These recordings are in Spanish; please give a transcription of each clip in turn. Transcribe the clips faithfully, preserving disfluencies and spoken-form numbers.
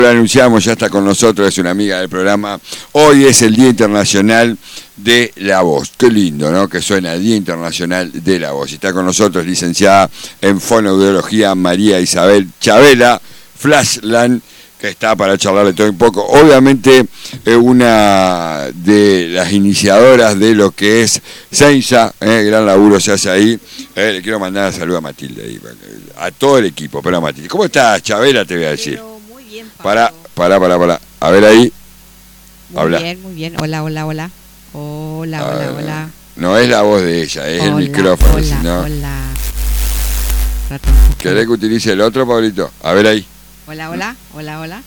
Lo anunciamos, ya está con nosotros, es una amiga del programa. Hoy es el Día Internacional de la Voz. Qué lindo, ¿no? Que suena el Día Internacional de la Voz. Está con nosotros, licenciada en Fonoaudiología, María Isabel Chavela Flashland, que está para charlarle todo un poco. Obviamente es una de las iniciadoras de lo que es Seinsa, ¿eh? Gran laburo se hace ahí. Eh, le quiero mandar un saludo a Matilde, ahí, a todo el equipo, pero a Matilde. ¿Cómo estás, Chavela? Te voy a decir. Pero muy bien, Pablo. Para, para, para, para. A ver ahí. Muy Habla. bien, muy bien. Hola, hola, hola. Hola, Ah, hola, hola. No es la voz de ella, es hola, el micrófono. Hola, Sino... hola. ¿Querés que utilice el otro, Pablito? A ver ahí. Hola, hola, hola, hola.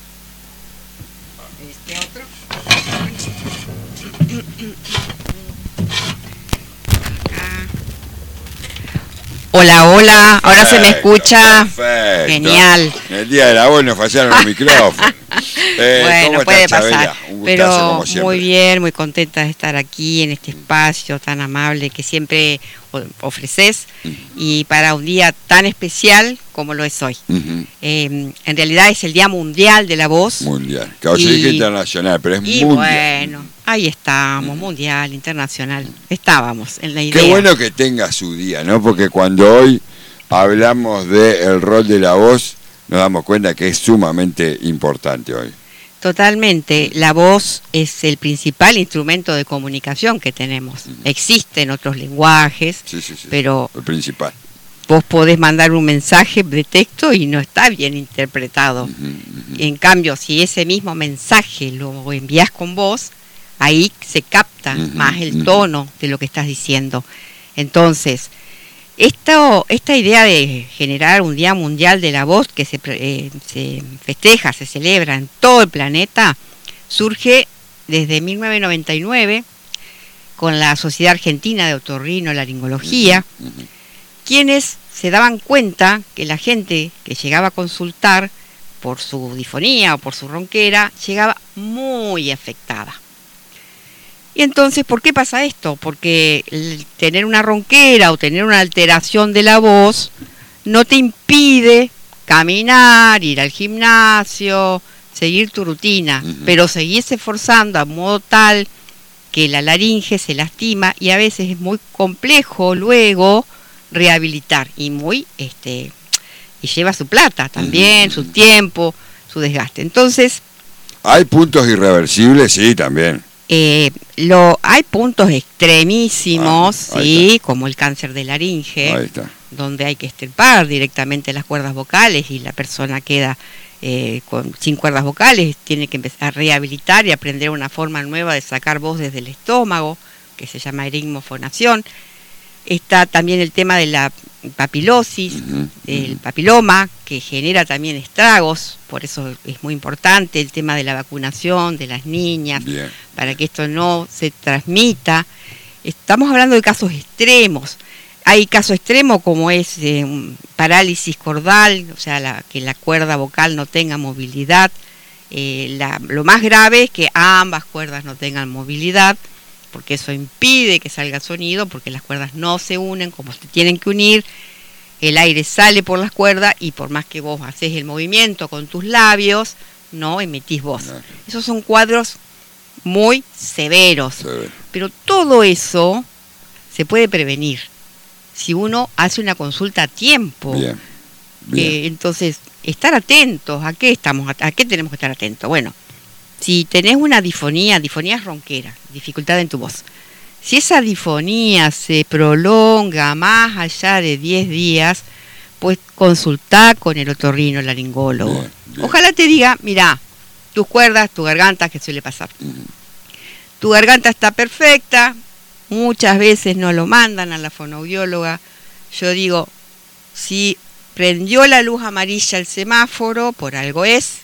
Este otro. Acá. Hola, hola. Ahora Perfecto, se me escucha. Perfecto. Genial. En el día de la voz nos fallaron los micrófonos. Eh, Bueno, ¿cómo puede estás, pasar. Chabela? Un gustazo, Pero como siempre. muy bien, muy contenta de estar aquí en este espacio tan amable que siempre ofreces y para un día tan especial como lo es hoy. Uh-huh. Eh, en realidad es el Día Mundial de la Voz. Mundial. Claro, y, yo dije internacional, pero es y mundial. bueno, ahí estamos, uh-huh. Mundial, internacional. Estábamos en la idea. Qué bueno que tenga su día, ¿no? Porque cuando hoy hablamos del rol de la voz, nos damos cuenta que es sumamente importante hoy. Totalmente, la voz es el principal instrumento de comunicación que tenemos. Uh-huh. Existen otros lenguajes, sí, sí, sí, pero el principal. Vos podés mandar un mensaje de texto y no está bien interpretado. Uh-huh, uh-huh. En cambio, si ese mismo mensaje lo envías con voz, ahí se capta uh-huh, más el tono uh-huh. de lo que estás diciendo. Entonces, Esto, esta idea de generar un Día Mundial de la Voz que se, eh, se festeja, se celebra en todo el planeta, surge desde mil novecientos noventa y nueve con la Sociedad Argentina de Otorrinolaringología, uh-huh, uh-huh. quienes se daban cuenta que la gente que llegaba a consultar por su disfonía o por su ronquera llegaba muy afectada. Y entonces, ¿por qué pasa esto? Porque el tener una ronquera o tener una alteración de la voz no te impide caminar, ir al gimnasio, seguir tu rutina, uh-huh. pero seguís esforzando a modo tal que la laringe se lastima y a veces es muy complejo luego rehabilitar y muy este y lleva su plata también, uh-huh. su tiempo, su desgaste. Entonces, ¿hay puntos irreversibles? Sí, también. Eh, lo, hay puntos extremísimos, ah, sí, como el cáncer de laringe, ahí está. Donde hay que extirpar directamente las cuerdas vocales y la persona queda eh, con, sin cuerdas vocales, tiene que empezar a rehabilitar y aprender una forma nueva de sacar voz desde el estómago, que se llama erigmofonación. Está también el tema de la papilosis, uh-huh, el uh-huh. papiloma, que genera también estragos, por eso es muy importante el tema de la vacunación de las niñas, bien, para que esto no se transmita. Estamos hablando de casos extremos. Hay casos extremos como es eh, parálisis cordal, o sea, la, que la cuerda vocal no tenga movilidad. Eh, la, lo más grave es que ambas cuerdas no tengan movilidad, porque eso impide que salga sonido, porque las cuerdas no se unen como se tienen que unir, el aire sale por las cuerdas y por más que vos haces el movimiento con tus labios, no emitís voz. No. Esos son cuadros muy severos, sí. Pero todo eso se puede prevenir si uno hace una consulta a tiempo. Bien. Bien. Eh, entonces, estar atentos, ¿a qué estamos? ¿A qué tenemos que estar atentos? Bueno, si tenés una disfonía, disfonía es ronquera, dificultad en tu voz. Si esa disfonía se prolonga más allá de diez días, pues consultá con el otorrinolaringólogo. Bien, bien. Ojalá te diga, mirá, tus cuerdas, tu garganta, que suele pasar. Uh-huh. Tu garganta está perfecta, muchas veces no lo mandan a la fonoaudióloga. Yo digo, si prendió la luz amarilla el semáforo, por algo es.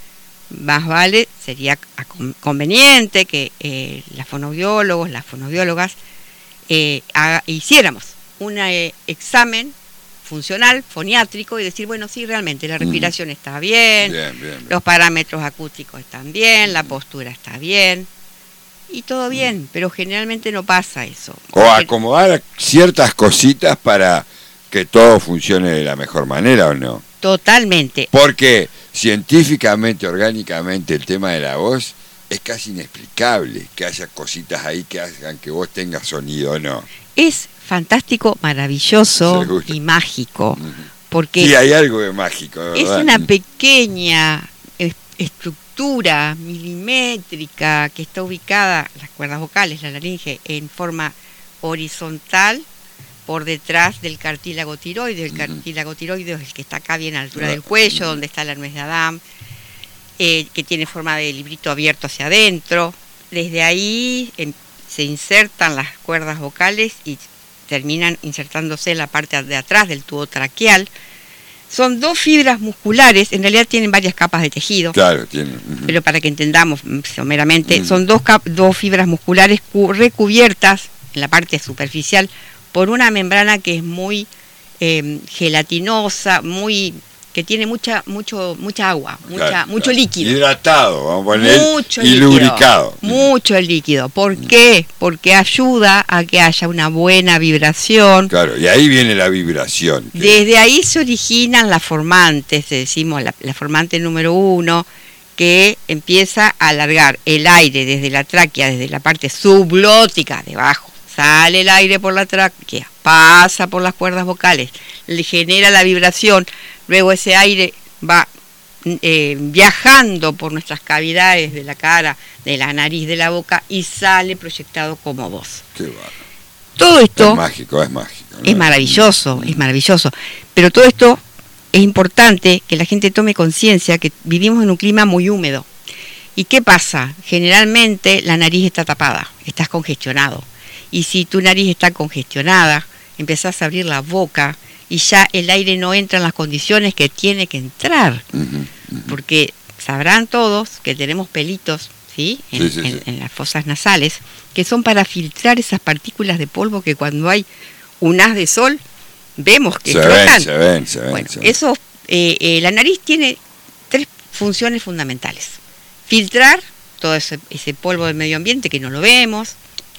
Más vale, sería conveniente que eh, las fonoaudiólogos, las fonoaudiólogas, eh, haga, hiciéramos un eh, examen funcional, foniátrico, y decir, bueno, sí, realmente la respiración mm. está bien, bien, bien, bien, los parámetros acústicos están bien, mm. la postura está bien, y todo bien, mm. pero generalmente no pasa eso. O acomodar ciertas cositas para que todo funcione de la mejor manera, ¿o no? Totalmente. Porque científicamente, orgánicamente, el tema de la voz es casi inexplicable que haya cositas ahí que hagan que vos tengas sonido o no. Es fantástico, maravilloso y mágico. Uh-huh. Porque sí, hay algo de mágico, ¿verdad? Es una pequeña es, estructura milimétrica que está ubicada, las cuerdas vocales, la laringe, en forma horizontal por detrás del cartílago tiroideo. El uh-huh. cartílago tiroideo es el que está acá bien a la altura uh-huh. del cuello, uh-huh. donde está la nuez de Adán, eh, que tiene forma de librito abierto hacia adentro. Desde ahí en, se insertan las cuerdas vocales y terminan insertándose en la parte de atrás del tubo traqueal. Son dos fibras musculares, en realidad tienen varias capas de tejido. Claro, tienen. Uh-huh. Pero para que entendamos someramente, uh-huh. son dos, cap- dos fibras musculares cu- recubiertas en la parte superficial por una membrana que es muy eh, gelatinosa, muy que tiene mucha mucho mucha agua, mucha claro, mucho claro. líquido. Hidratado, vamos a poner, mucho y líquido, lubricado. Mucho líquido. ¿Por uh-huh. qué? Porque ayuda a que haya una buena vibración. Claro, y ahí viene la vibración. Que... Desde ahí se originan las formantes, decimos la, la formante número uno, que empieza a alargar el aire desde la tráquea, desde la parte subglótica, debajo. Sale el aire por la tráquea, pasa por las cuerdas vocales, le genera la vibración, luego ese aire va eh, viajando por nuestras cavidades de la cara, de la nariz, de la boca y sale proyectado como voz. Qué bárbaro. Todo esto es mágico, es mágico, ¿no? Es maravilloso, mm. es maravilloso, pero todo esto es importante que la gente tome conciencia que vivimos en un clima muy húmedo. ¿Y qué pasa? Generalmente la nariz está tapada, estás congestionado. Y si tu nariz está congestionada, empezás a abrir la boca y ya el aire no entra en las condiciones que tiene que entrar. Uh-huh, uh-huh. Porque sabrán todos que tenemos pelitos, ¿sí? En, sí, sí, en, sí. en las fosas nasales, que son para filtrar esas partículas de polvo que cuando hay un haz de sol, vemos que se flotan. Ven, se ven, se ven, bueno, se ven. Eso, eh, eh, la nariz tiene tres funciones fundamentales. Filtrar todo ese, ese polvo del medio ambiente que no lo vemos.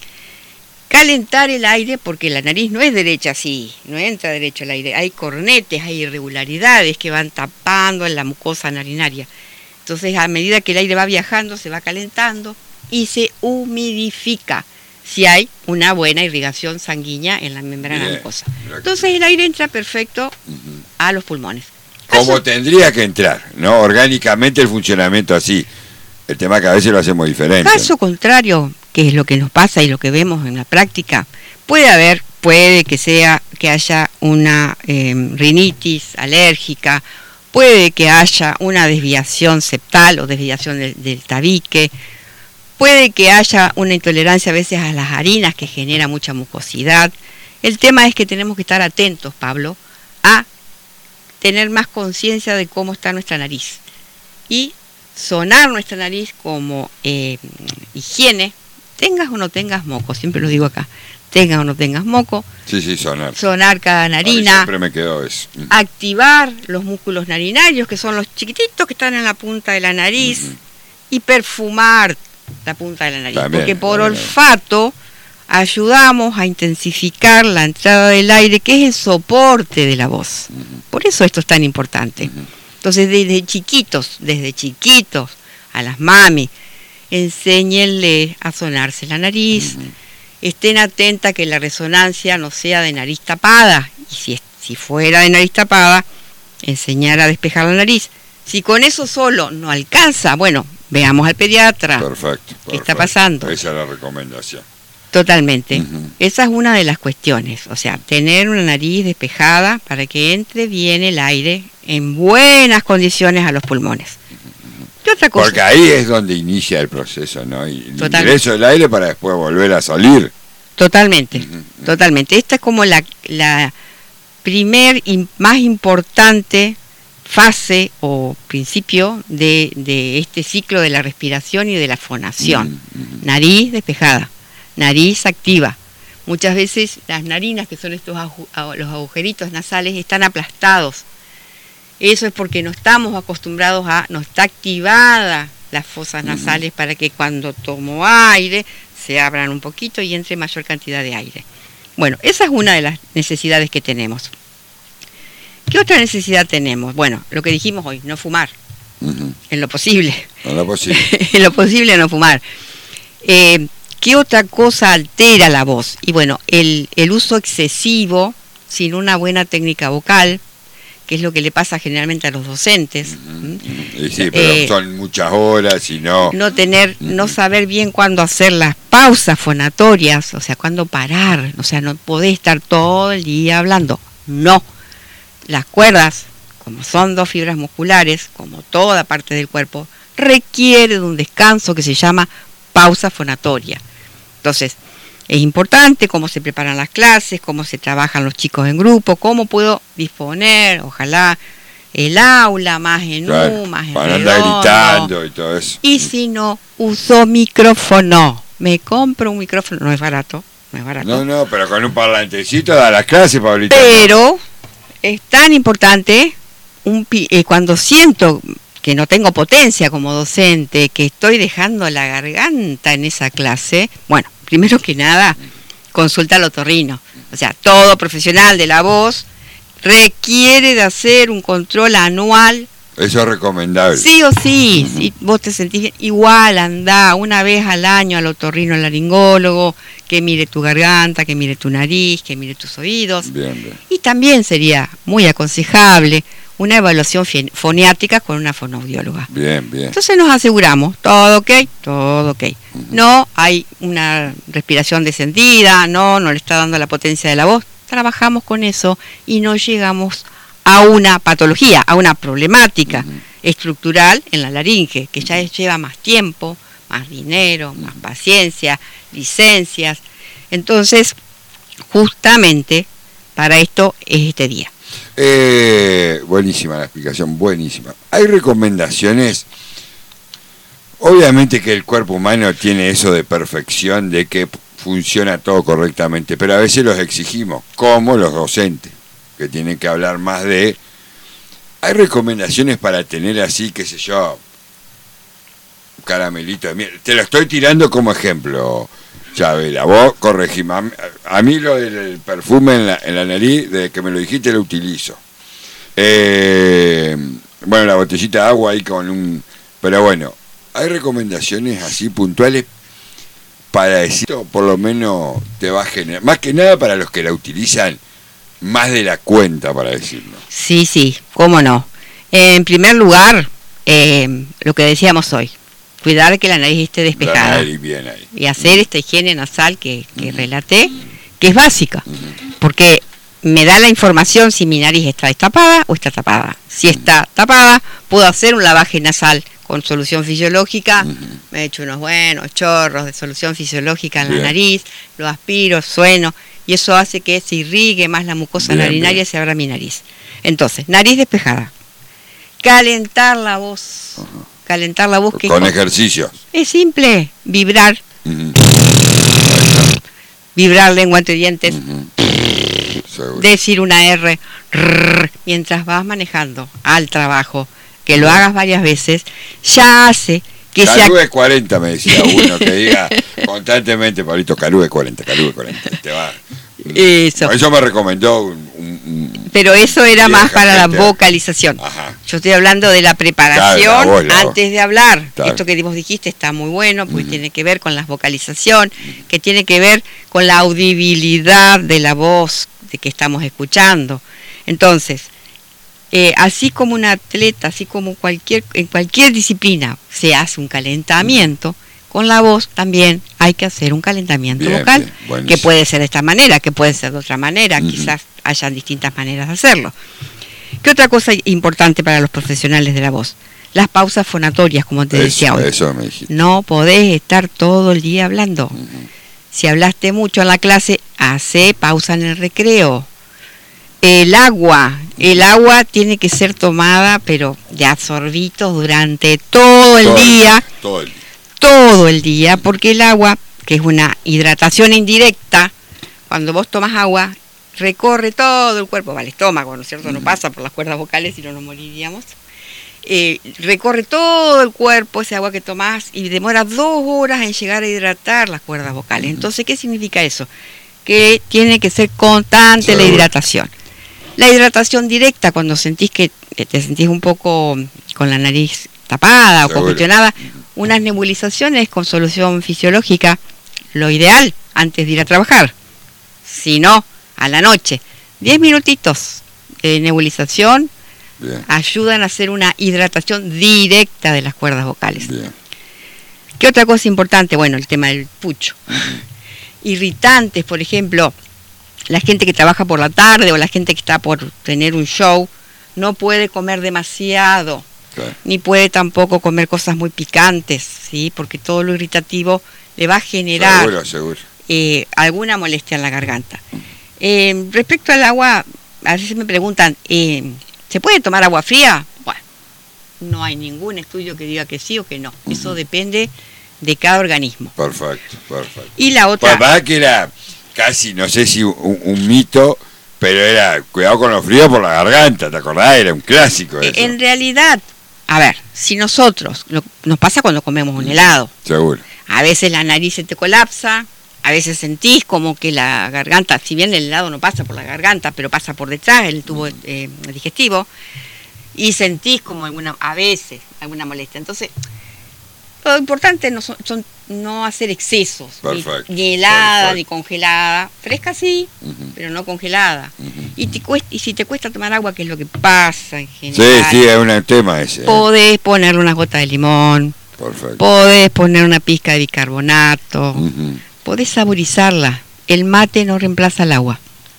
Calentar el aire, porque la nariz no es derecha así, no entra derecho el aire. Hay cornetes, hay irregularidades que van tapando en la mucosa narinaria. Entonces, a medida que el aire va viajando, se va calentando y se humidifica si hay una buena irrigación sanguínea en la membrana Bien, mucosa. Entonces, el aire entra perfecto uh-huh. a los pulmones. Como Caso, tendría que entrar, ¿no? Orgánicamente el funcionamiento así. El tema que a veces lo hacemos diferente. Caso contrario, que es lo que nos pasa y lo que vemos en la práctica, puede haber, puede que sea que haya una eh, rinitis alérgica, puede que haya una desviación septal o desviación del, del tabique, puede que haya una intolerancia a veces a las harinas que genera mucha mucosidad. El tema es que tenemos que estar atentos, Pablo, a tener más conciencia de cómo está nuestra nariz y sonar nuestra nariz como eh, higiene, tengas o no tengas moco, siempre lo digo acá, tengas o no tengas moco, sí, sí, sonar, sonar cada narina, siempre me quedó eso. Activar los músculos narinarios, que son los chiquititos que están en la punta de la nariz, uh-huh. y perfumar la punta de la nariz, también, porque por también. olfato ayudamos a intensificar la entrada del aire, que es el soporte de la voz. Uh-huh. Por eso esto es tan importante. Uh-huh. Entonces, desde chiquitos, desde chiquitos, a las mami, enséñenle a sonarse la nariz, uh-huh. estén atentas que la resonancia no sea de nariz tapada, y si, si fuera de nariz tapada, enseñar a despejar la nariz. Si con eso solo no alcanza, bueno, veamos al pediatra. Perfecto. ¿Qué perfecto. está pasando? Esa es la recomendación. Totalmente. Uh-huh. Esa es una de las cuestiones. O sea, tener una nariz despejada para que entre bien el aire en buenas condiciones a los pulmones. Uh-huh. ¿Qué otra cosa? Porque ahí es donde inicia el proceso, ¿no? Y el ingreso del aire para después volver a salir. Totalmente, uh-huh. totalmente. Esta es como la, la primer y más importante fase o principio de, de este ciclo de la respiración y de la fonación. Uh-huh. Nariz despejada, nariz activa. Muchas veces las narinas, que son estos agu- los agujeritos nasales, están aplastados. Eso es porque no estamos acostumbrados a, no está activada las fosas nasales uh-huh. para que cuando tomo aire se abran un poquito y entre mayor cantidad de aire. Bueno, esa es una de las necesidades que tenemos. ¿Qué otra necesidad tenemos? Bueno, lo que dijimos hoy, no fumar. Uh-huh. En lo posible. En lo posible. En lo posible no fumar. Eh, ¿Qué otra cosa altera la voz? Y bueno, el, el uso excesivo, sin una buena técnica vocal, que es lo que le pasa generalmente a los docentes. Uh-huh. Sí, pero eh, son muchas horas y no... No tener, uh-huh. no saber bien cuándo hacer las pausas fonatorias, o sea, cuándo parar, o sea, no podés estar todo el día hablando. No. Las cuerdas, como son dos fibras musculares, como toda parte del cuerpo, requiere de un descanso que se llama pausa fonatoria. Entonces, es importante cómo se preparan las clases, cómo se trabajan los chicos en grupo, cómo puedo disponer, ojalá, el aula más en claro, U, más en para andar gritando y todo eso. Y si no, uso micrófono. Me compro un micrófono, no es barato, no es barato. No, no, pero con un parlantecito da las clases, Pablito. Pero es tan importante, un, eh, cuando siento que no tengo potencia como docente, que estoy dejando la garganta en esa clase, bueno, primero que nada, consulta al otorrino. O sea, todo profesional de la voz requiere de hacer un control anual. Eso es recomendable. Sí o sí, uh-huh. Si vos te sentís bien, igual andá una vez al año al otorrino, al laringólogo, que mire tu garganta, que mire tu nariz, que mire tus oídos. Bien, bien. Y también sería muy aconsejable una evaluación foniátrica con una fonoaudióloga. Bien, bien. Entonces nos aseguramos, todo ok, todo ok. Uh-huh. No hay una respiración descendida, no, no le está dando la potencia de la voz. Trabajamos con eso y no llegamos a una patología, a una problemática uh-huh. estructural en la laringe, que ya lleva más tiempo, más dinero, uh-huh. más paciencia, licencias. Entonces, justamente para esto es este día. Eh, buenísima la explicación, buenísima. Hay recomendaciones. Obviamente que el cuerpo humano tiene eso de perfección, de que funciona todo correctamente, pero a veces los exigimos, como los docentes, que tienen que hablar más de... Hay recomendaciones para tener así, qué sé yo, un caramelito de miel. Te lo estoy tirando como ejemplo, Chabela, vos corregime. A, a mí lo del perfume en la, en la nariz, desde que me lo dijiste, lo utilizo. Eh, bueno, la botellita de agua ahí con un... Pero bueno, hay recomendaciones así puntuales para decir, por lo menos te va a generar... Más que nada para los que la utilizan más de la cuenta, para decirlo. Sí, sí, cómo no. En primer lugar, eh, lo que decíamos hoy, cuidar que la nariz esté despejada. La nariz bien ahí. Y hacer esta higiene nasal que, que uh-huh. relaté, que es básica, uh-huh. porque me da la información si mi nariz está destapada o está tapada. Si está tapada, puedo hacer un lavaje nasal con solución fisiológica, uh-huh. me echo unos buenos chorros de solución fisiológica en bien. La nariz, lo aspiro, sueno, y eso hace que se irrigue más la mucosa bien, narinaria y se abra mi nariz. Entonces, nariz despejada. Calentar la voz. Uh-huh. Calentar la voz. Que con ejercicios. Es simple, vibrar. Uh-huh. Vibrar lengua entre dientes. Uh-huh. Decir una R rrr, mientras vas manejando al trabajo. Que lo hagas varias veces, ya hace que sea... Calúe cuarenta, me decía uno, que diga constantemente, Pablito, Calúe cuarenta, Calúe cuarenta. Te va. Eso. Eso me recomendó un... un, un Pero eso era más para la vocalización. Ajá. Yo estoy hablando de la preparación claro, la voz, la antes voz. De hablar. Claro. Esto que vos dijiste está muy bueno, porque uh-huh. tiene que ver con la vocalización, uh-huh. que tiene que ver con la audibilidad de la voz de que estamos escuchando. Entonces... Eh, así como un atleta, así como cualquier en cualquier disciplina se hace un calentamiento, con la voz también hay que hacer un calentamiento bien, vocal, bien, que puede ser de esta manera, que puede ser de otra manera, uh-huh. quizás hayan distintas maneras de hacerlo. ¿Qué otra cosa importante para los profesionales de la voz? Las pausas fonatorias, como te eso, decía hoy. Eso me dijiste. No podés estar todo el día hablando. Uh-huh. Si hablaste mucho en la clase, hace pausa en el recreo. El agua, el agua tiene que ser tomada, pero de a sorbitos durante todo el todo día, el, todo el día, todo el día, porque el agua, que es una hidratación indirecta, cuando vos tomas agua, recorre todo el cuerpo, va al estómago, ¿no es cierto? No pasa por las cuerdas vocales, si no nos moriríamos. Eh, recorre todo el cuerpo ese agua que tomás y demora dos horas en llegar a hidratar las cuerdas vocales. Entonces, ¿qué significa eso? Que tiene que ser constante la hidratación. La hidratación directa, cuando sentís que te sentís un poco con la nariz tapada o congestionada, unas nebulizaciones con solución fisiológica, lo ideal antes de ir a trabajar. Si no, a la noche, diez minutitos de nebulización. Bien. Ayudan a hacer una hidratación directa de las cuerdas vocales. Bien. ¿Qué otra cosa importante? Bueno, el tema del pucho. Uh-huh. Irritantes, por ejemplo, la gente que trabaja por la tarde o la gente que está por tener un show, no puede comer demasiado. Okay. Ni puede tampoco comer cosas muy picantes, ¿sí? Porque todo lo irritativo le va a generar seguro, seguro. Eh, alguna molestia en la garganta. Eh, respecto al agua, a veces me preguntan, eh, ¿se puede tomar agua fría? Bueno, no hay ningún estudio que diga que sí o que no. Uh-huh. Eso depende de cada organismo. Perfecto, perfecto. Y la otra... Papá, que era casi, no sé si un, un mito, pero era cuidado con los fríos por la garganta, ¿te acordás? Era un clásico eso. En realidad... A ver, si nosotros, lo, nos pasa cuando comemos un helado. Seguro. A veces la nariz se te colapsa, a veces sentís como que la garganta, si bien el helado no pasa por la garganta, pero pasa por detrás, el tubo eh, digestivo, y sentís como alguna, a veces, alguna molestia. Entonces, lo importante no son, son no hacer excesos, perfecto, ni, ni helada, perfecto. Ni congelada, fresca sí, uh-huh. pero no congelada. Uh-huh. Y, te cuesta, y si te cuesta tomar agua, que es lo que pasa en general. Sí, sí, es un tema ese. ¿eh? Podés ponerle una gota de limón, perfecto. Podés poner una pizca de bicarbonato, uh-huh. podés saborizarla. El mate no reemplaza el agua.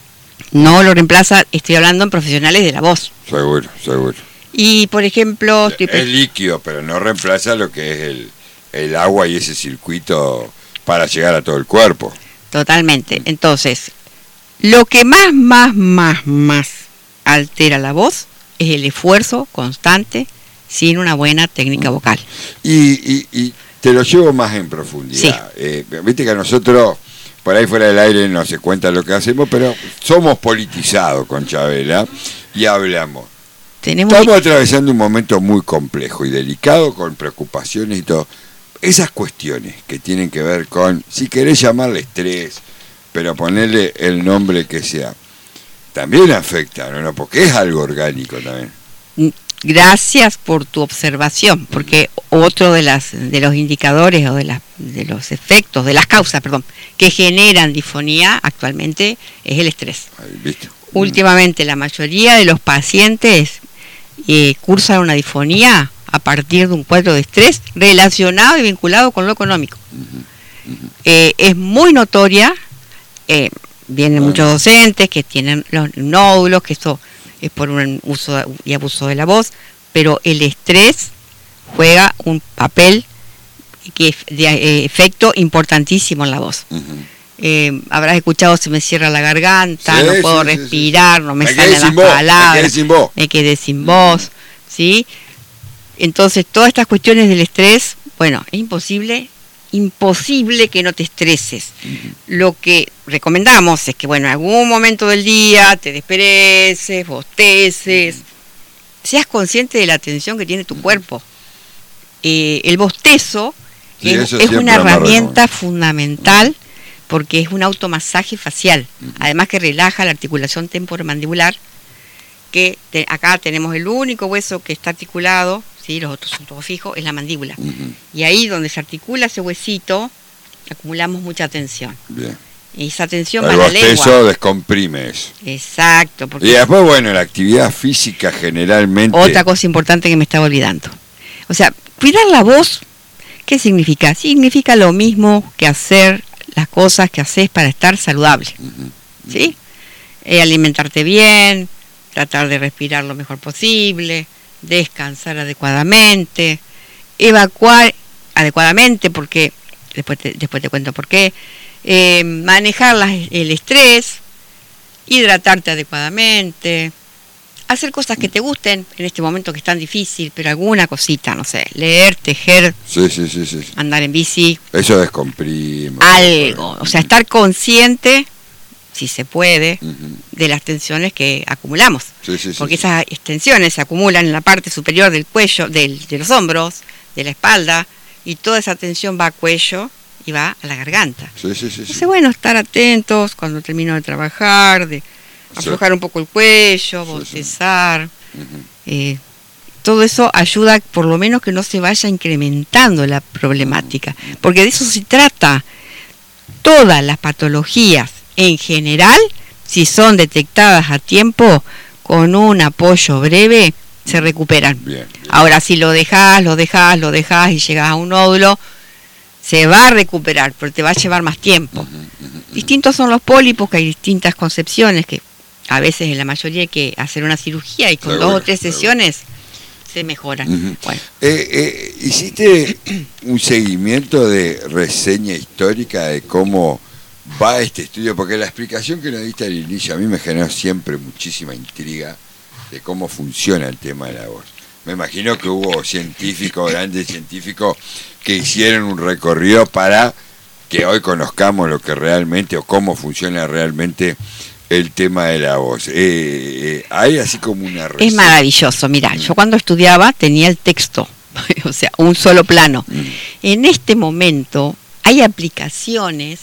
No lo reemplaza, estoy hablando en profesionales de la voz. Seguro, seguro. Y, por ejemplo... Es pe- líquido, pero no reemplaza lo que es el, el agua y ese circuito para llegar a todo el cuerpo. Totalmente. Entonces, lo que más, más, más, más altera la voz es el esfuerzo constante sin una buena técnica vocal. Y, y, y te lo llevo más en profundidad. Sí. Eh, viste que a nosotros, por ahí fuera del aire, no se cuenta lo que hacemos, pero somos politizados con Chabela y hablamos. Tenemos... Estamos atravesando un momento muy complejo y delicado, con preocupaciones y todo. Esas cuestiones que tienen que ver con, si querés llamarle estrés, pero ponerle el nombre que sea, también afectan, ¿no? Porque es algo orgánico también. Gracias por tu observación, porque otro de las de los indicadores o de las de los efectos, de las causas, perdón, que generan disfonía actualmente es el estrés. Ahí, ¿viste? Últimamente la mayoría de los pacientes eh, cursan una disfonía a partir de un cuadro de estrés relacionado y vinculado con lo económico. Uh-huh. Uh-huh. Eh, es muy notoria, eh, vienen uh-huh. muchos docentes que tienen los nódulos, que esto es por un uso y abuso de la voz, pero el estrés juega un papel que de eh, efecto importantísimo en la voz. Uh-huh. Eh, habrás escuchado, se me cierra la garganta, sí, no puedo sí, respirar, sí, sí. no me, me salen las voz, palabras, me quedé sin voz, me quedé sin voz, ¿sí? Entonces, todas estas cuestiones del estrés, bueno, es imposible, imposible que no te estreses. Uh-huh. Lo que recomendamos es que, bueno, en algún momento del día te despereces, bosteces, uh-huh. seas consciente de la tensión que tiene tu uh-huh. cuerpo. Eh, el bostezo sí, es, es una herramienta fundamental uh-huh. porque es un automasaje facial, uh-huh. además que relaja la articulación temporomandibular, que te, acá tenemos el único hueso que está articulado, ¿sí? Los otros son todos fijos, es la mandíbula. Uh-huh. Y ahí donde se articula ese huesito, acumulamos mucha tensión. Bien. Y esa tensión va a la lengua. El bostezo descomprime eso. Exacto. Porque y después, bueno, la actividad física generalmente... Otra cosa importante que me estaba olvidando. O sea, cuidar la voz, ¿qué significa? Significa lo mismo que hacer las cosas que haces para estar saludable. Uh-huh. ¿Sí? Eh, alimentarte bien, tratar de respirar lo mejor posible, descansar adecuadamente, evacuar adecuadamente, porque después te, después te cuento por qué, eh, manejar la, el estrés, hidratarte adecuadamente, hacer cosas que te gusten en este momento que es tan difícil, pero alguna cosita, no sé, leer, tejer, sí, sí, sí, sí. andar en bici. Eso descomprime. Algo, o sea, estar consciente, si se puede, uh-huh. de las tensiones que acumulamos. Sí, sí, porque sí, esas sí. tensiones se acumulan en la parte superior del cuello, del, de los hombros, de la espalda, y toda esa tensión va a cuello y va a la garganta. Sí, sí, sí, Entonces, sí. bueno, estar atentos cuando termino de trabajar, de aflojar un poco el cuello, sí, bostezar. Sí. Uh-huh. Eh, todo eso ayuda por lo menos que no se vaya incrementando la problemática, porque de eso se trata. Todas las patologías en general, si son detectadas a tiempo, con un apoyo breve, se recuperan. Bien, bien. Ahora, si lo dejás, lo dejás, lo dejás y llegas a un nódulo, se va a recuperar, pero te va a llevar más tiempo. Uh-huh, uh-huh. Distintos son los pólipos, que hay distintas concepciones, que a veces en la mayoría hay que hacer una cirugía y con seguro, dos o tres sesiones seguro. Se mejoran. Uh-huh. Bueno. Eh, eh, ¿Hiciste un seguimiento de reseña histórica de cómo va este estudio? Porque la explicación que nos diste al inicio a mí me generó siempre muchísima intriga de cómo funciona el tema de la voz. Me imagino que hubo científicos, grandes científicos, que hicieron un recorrido para que hoy conozcamos lo que realmente o cómo funciona realmente el tema de la voz. Eh, eh, hay así como una receta. Es maravilloso, mira, mm. yo cuando estudiaba tenía el texto, o sea, un solo plano. Mm. En este momento hay aplicaciones,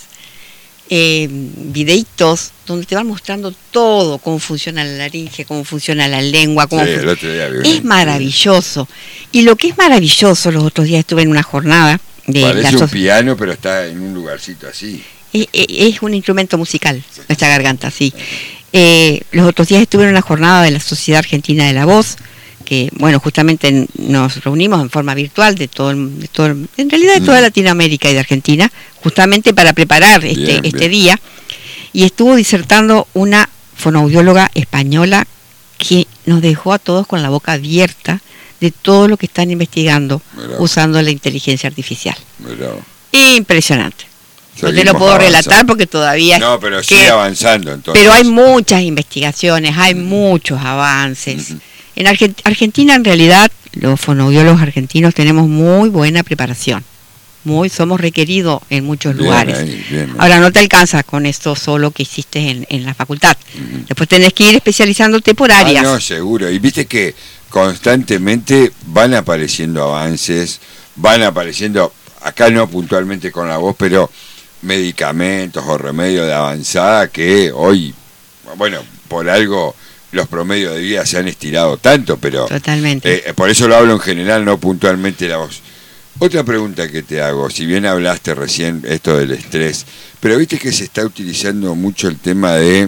eh, videitos, donde te van mostrando todo, cómo funciona la laringe, cómo funciona la lengua, cómo sí, fun... el otro día vi es maravilloso. Y lo que es maravilloso, los otros días estuve en una jornada de parece la un so... piano, pero está en un lugarcito así. Es, es un instrumento musical, nuestra garganta, sí. Eh, los otros días estuve en una jornada de la Sociedad Argentina de la Voz, que, bueno, justamente nos reunimos en forma virtual de todo, el, de todo el, en realidad de toda Latinoamérica y de Argentina, justamente para preparar este, bien, este bien. día, y estuvo disertando una fonoaudióloga española que nos dejó a todos con la boca abierta de todo lo que están investigando Mirá. usando la inteligencia artificial. Mirá. Impresionante. Seguimos no te lo puedo avanzando. relatar porque todavía... No, pero que, sigue avanzando entonces. Pero hay muchas investigaciones, hay uh-huh. muchos avances. Uh-huh. En Argent- Argentina, en realidad, los fonoaudiólogos argentinos tenemos muy buena preparación. Muy, somos requeridos en muchos bien lugares. Ahí, bien Ahora, no te alcanza con esto solo que hiciste en, en la facultad. Uh-huh. Después tenés que ir especializándote por áreas. Ah, no, seguro. Y viste que constantemente van apareciendo avances, van apareciendo, acá no puntualmente con la voz, pero... medicamentos o remedios de avanzada que hoy, bueno, por algo los promedios de vida se han estirado tanto, pero totalmente. Eh, por eso lo hablo en general, no puntualmente la voz. Otra pregunta que te hago, si bien hablaste recién esto del estrés, pero viste que se está utilizando mucho el tema de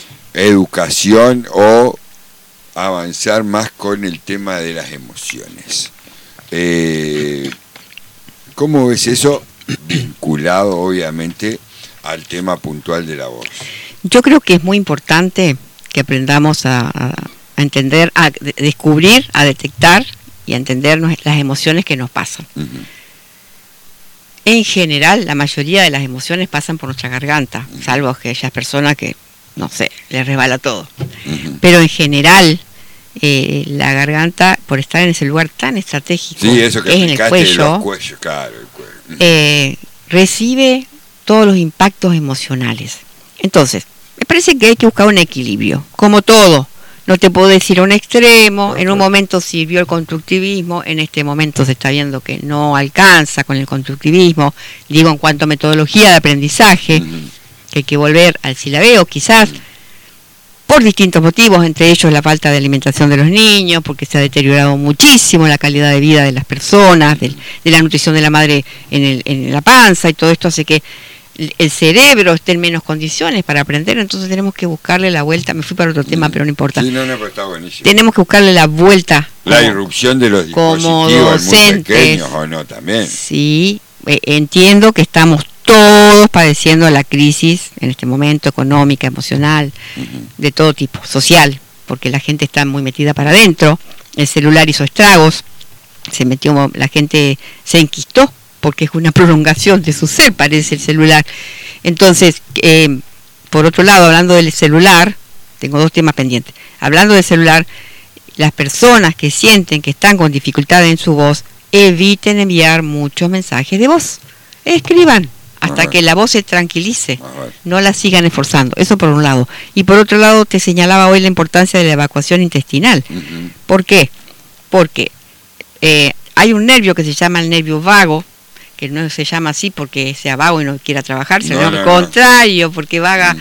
educación o avanzar más con el tema de las emociones. Eh, ¿Cómo ves eso? Vinculado obviamente al tema puntual de la voz. Yo creo que es muy importante que aprendamos a, a entender, a de, descubrir, a detectar y a entender las emociones que nos pasan. Uh-huh. En general, la mayoría de las emociones pasan por nuestra garganta, uh-huh. salvo aquellas personas que, no sé, les resbala todo. Uh-huh. Pero en general, eh, la garganta, por estar en ese lugar tan estratégico, sí, eso que es en el cuello, cuellos, claro, el cuello. Eh, recibe todos los impactos emocionales. Entonces, me parece que hay que buscar un equilibrio, como todo. No te puedo decir un extremo, en un momento sirvió el constructivismo, en este momento se está viendo que no alcanza con el constructivismo, digo en cuanto a metodología de aprendizaje, uh-huh. que hay que volver al silabeo quizás, uh-huh. por distintos motivos, entre ellos la falta de alimentación de los niños, porque se ha deteriorado muchísimo la calidad de vida de las personas, de, de la nutrición de la madre en, el, en la panza, y todo esto hace que el cerebro esté en menos condiciones para aprender, entonces tenemos que buscarle la vuelta. Me fui para otro tema, pero no importa. Sí, no, no, pero está buenísimo. Tenemos que buscarle la vuelta. La como, irrupción de los dispositivos muy pequeños, ¿o no? También. Sí, eh, entiendo que estamos todos padeciendo la crisis en este momento, económica, emocional, uh-huh. de todo tipo, social, porque la gente está muy metida para adentro, el celular hizo estragos, se metió, la gente se enquistó, porque es una prolongación de su ser, parece el celular. Entonces, eh, por otro lado, hablando del celular, tengo dos temas pendientes. Hablando del celular, las personas que sienten que están con dificultad en su voz, eviten enviar muchos mensajes de voz. Escriban hasta que la voz se tranquilice, no la sigan esforzando. Eso por un lado. Y por otro lado, te señalaba hoy la importancia de la evacuación intestinal. Uh-huh. ¿Por qué? Porque eh, hay un nervio que se llama el nervio vago, que no se llama así porque sea vago y no quiera trabajar, sino no, no, al contrario, no. porque vaga mm.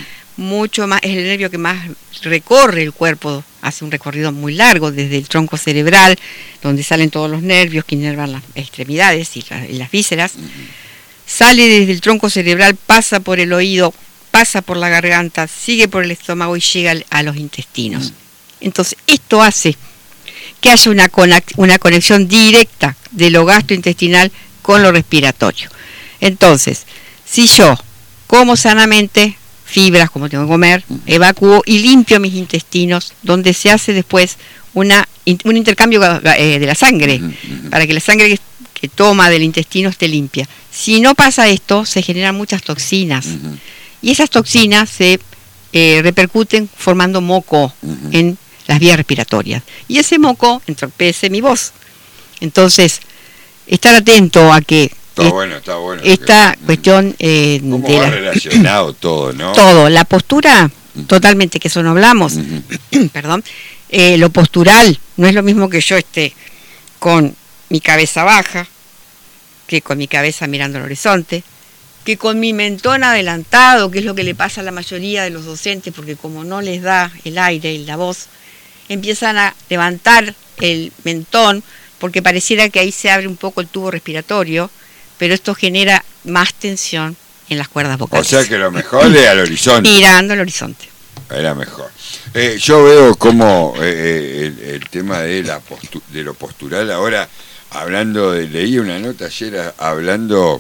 mucho más, es el nervio que más recorre el cuerpo, hace un recorrido muy largo desde el tronco cerebral, donde salen todos los nervios que inervan las extremidades y, la, y las vísceras, uh-huh. Sale desde el tronco cerebral, pasa por el oído, pasa por la garganta, sigue por el estómago y llega a los intestinos. Uh-huh. Entonces, esto hace que haya una, conex- una conexión directa de lo gastrointestinal con lo respiratorio. Entonces, si yo como sanamente, fibras como tengo que comer, evacúo y limpio mis intestinos, donde se hace después una, un intercambio eh, de la sangre, uh-huh. Para que la sangre que, que toma del intestino esté limpia. Si no pasa esto, se generan muchas toxinas, uh-huh. Y esas toxinas se eh, repercuten formando moco, uh-huh. En las vías respiratorias, y ese moco entorpece mi voz. Entonces, estar atento a que Está es, bueno, está bueno. Esta que, cuestión eh, ¿cómo de va la, relacionado todo, ¿no? Todo, la postura, uh-huh. Totalmente, que eso no hablamos, uh-huh. Perdón, eh, lo postural, no es lo mismo que yo esté con mi cabeza baja, que con mi cabeza mirando al horizonte, que con mi mentón adelantado, que es lo que le pasa a la mayoría de los docentes, porque como no les da el aire y la voz, empiezan a levantar el mentón, porque pareciera que ahí se abre un poco el tubo respiratorio, pero esto genera más tensión en las cuerdas vocales. O sea que lo mejor es al horizonte. Mirando al horizonte. Era mejor. Eh, yo veo como eh, el, el tema de, la postu- de lo postural ahora, hablando de, leí una nota ayer hablando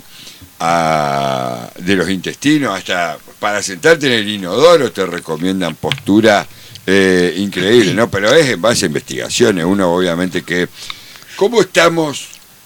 a, de los intestinos, hasta para sentarte en el inodoro te recomiendan postura eh, increíble, ¿no? Pero es en base a investigaciones, uno obviamente que... ¿Cómo estamos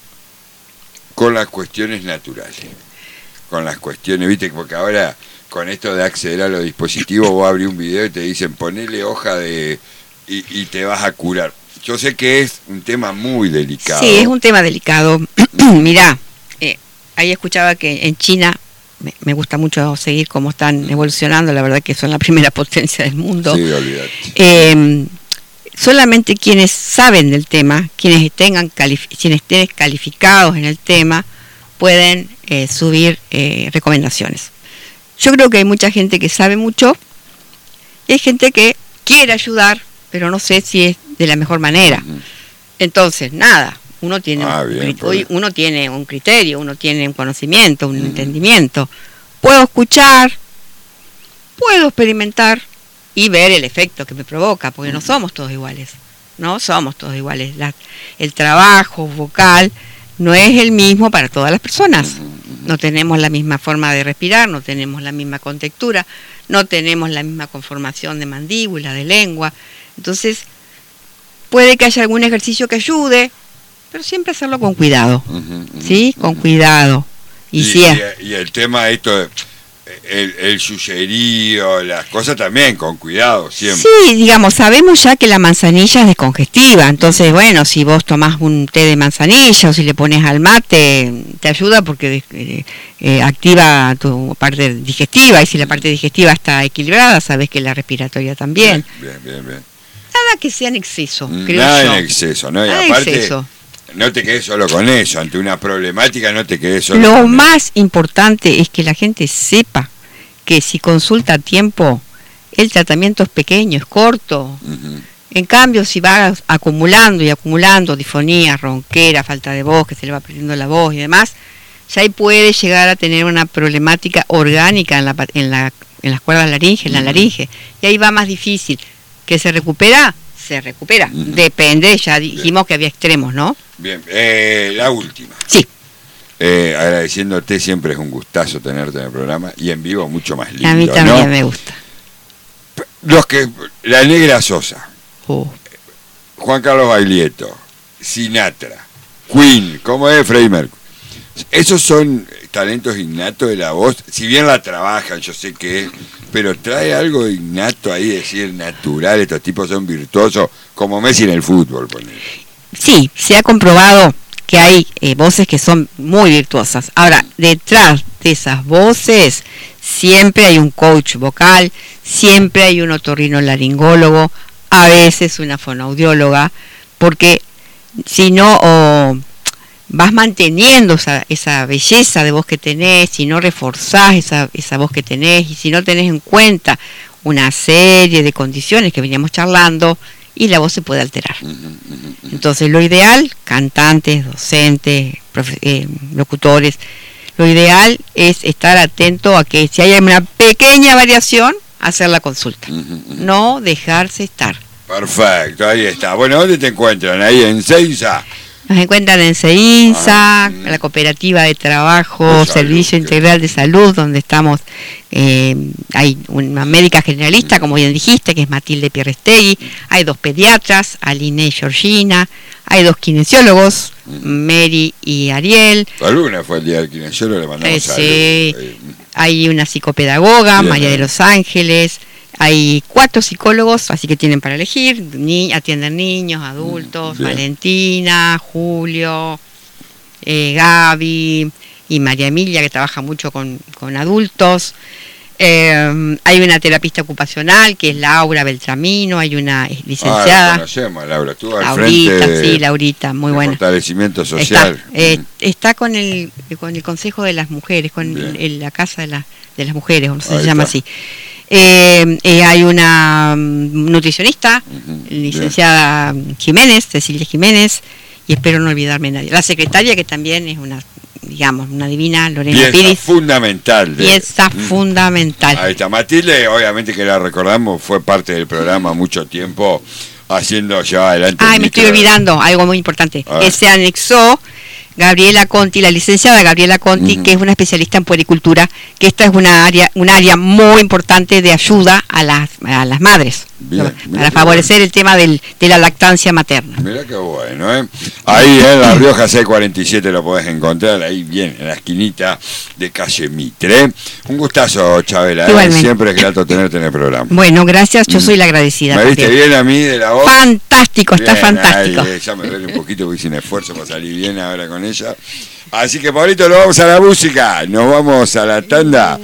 con las cuestiones naturales? Con las cuestiones, viste, porque ahora con esto de acceder a los dispositivos vos abrís un video y te dicen ponele hoja de y, y te vas a curar. Yo sé que es un tema muy delicado. Sí, es un tema delicado. Mirá, eh, ahí escuchaba que en China, me, me gusta mucho seguir cómo están evolucionando, la verdad que son la primera potencia del mundo. Sí, olvídate. Eh, solamente quienes saben del tema, quienes tengan calif- quienes estén calificados en el tema, pueden eh, subir eh, recomendaciones. Yo creo que hay mucha gente que sabe mucho y hay gente que quiere ayudar, pero no sé si es de la mejor manera. Uh-huh. Entonces, nada, uno tiene, ah, un, bien, crit- uno tiene un criterio, uno tiene un conocimiento, un uh-huh. entendimiento. Puedo escuchar, puedo experimentar y ver el efecto que me provoca, porque uh-huh. no somos todos iguales, no somos todos iguales. La, el trabajo vocal no es el mismo para todas las personas. Uh-huh. No tenemos la misma forma de respirar, no tenemos la misma contextura, no tenemos la misma conformación de mandíbula, de lengua. Entonces, puede que haya algún ejercicio que ayude, pero siempre hacerlo con cuidado, uh-huh, uh-huh, ¿sí? Con uh-huh. cuidado. Y, y, sí, y, y el tema esto de El, el yuyerío, las cosas también, con cuidado, siempre. Sí, digamos, sabemos ya que la manzanilla es descongestiva, entonces, bueno, si vos tomás un té de manzanilla o si le pones al mate, te ayuda porque eh, eh, activa tu parte digestiva, y si la parte digestiva está equilibrada, sabés que la respiratoria también. Bien, bien, bien. Nada que sea en exceso, creo Nada yo. en exceso, ¿no? Y Nada aparte, exceso. No te quedes solo con eso, ante una problemática no te quedes solo Lo con más eso. importante es que la gente sepa que si consulta a tiempo, el tratamiento es pequeño, es corto. Uh-huh. En cambio, si va acumulando y acumulando disfonía, ronquera, falta de voz, que se le va perdiendo la voz y demás, ya ahí puede llegar a tener una problemática orgánica en, la, en, la, en las cuerdas laringe, en la uh-huh. laringe. Y ahí va más difícil. ¿Que se recupera? Se recupera. Uh-huh. Depende, ya dijimos Bien. que había extremos, ¿no? Bien, eh, la última. Sí. Eh, agradeciéndote, siempre es un gustazo tenerte en el programa y en vivo mucho más lindo. A mí también ¿no? me gusta. Los que, la Negra Sosa, uh. Juan Carlos Baglietto, Sinatra, Queen, ¿cómo es Freddie Mercury? Esos son talentos innatos de la voz, si bien la trabajan, yo sé que es, pero trae algo innato ahí, decir natural, estos tipos son virtuosos, como Messi en el fútbol. Ponele. Sí, se ha comprobado que hay eh, voces que son muy virtuosas. Ahora, detrás de esas voces siempre hay un coach vocal, siempre hay un otorrinolaringólogo, a veces una fonoaudióloga, porque si no, oh, vas manteniendo esa, esa belleza de voz que tenés, si no reforzás esa, esa voz que tenés, y si no tenés en cuenta una serie de condiciones que veníamos charlando, y la voz se puede alterar. Entonces lo ideal, cantantes, docentes, profe, eh, locutores, lo ideal es estar atento a que si hay una pequeña variación, hacer la consulta, no dejarse estar. Perfecto, ahí está. Bueno, ¿dónde te encuentran? Ahí en Seiza. Nos encuentran en CEINSA, ah, la Cooperativa de Trabajo, de Servicio Integral de Salud, donde estamos, eh, hay una médica generalista, como bien dijiste, que es Matilde Pierrestegui, hay dos pediatras, Aline y Georgina, hay dos kinesiólogos, Mary y Ariel. La luna fue el día del kinesiólogo, le mandamos eh, sí. Hay una psicopedagoga, bien, María de los Ángeles. Hay cuatro psicólogos, así que tienen para elegir, ni, atienden niños, adultos, bien. Valentina, Julio, eh, Gaby y María Emilia, que trabaja mucho con, con adultos. Eh, hay una terapista ocupacional, que es Laura Beltramino, hay una licenciada. Ah, la conocemos, Laura, estuvo al Laurita, frente sí, Laurita, muy buena. Fortalecimiento social. Está, eh, está con el con el Consejo de las Mujeres, con el, la Casa de, la, de las Mujeres, no sé si se llama así. Eh, eh, hay una um, nutricionista, uh-huh, licenciada bien. Jiménez, Cecilia Jiménez, y espero no olvidarme de nadie. La secretaria, que también es una, digamos, una divina, Lorena pieza Piris. fundamental. De, pieza mm, fundamental. Ahí está. Matilde, obviamente que la recordamos, fue parte del programa mucho tiempo, haciendo ya adelante. Ay, me estoy olvidando, algo muy importante. Que se anexó Gabriela Conti, la licenciada Gabriela Conti, uh-huh, que es una especialista en puericultura, que esta es una área, un área muy importante de ayuda a las, a las madres, bien, ¿no? Para favorecer bueno. el tema del, de la lactancia materna. Mirá qué bueno, ¿eh? Ahí en La Rioja seiscientos cuarenta y siete lo podés encontrar, ahí bien, en la esquinita de calle Mitre. ¿eh? Un gustazo, Chabela, ¿eh? Siempre es grato tenerte en el programa. Bueno, gracias, yo soy la agradecida. ¿Me viste bien a mí de la voz? Fantástico, bien, está fantástico. Ahí, eh, ya me duele un poquito porque hice un esfuerzo para salir bien ahora con ella. Así que, Pablito, nos vamos a la música, nos vamos a la tanda.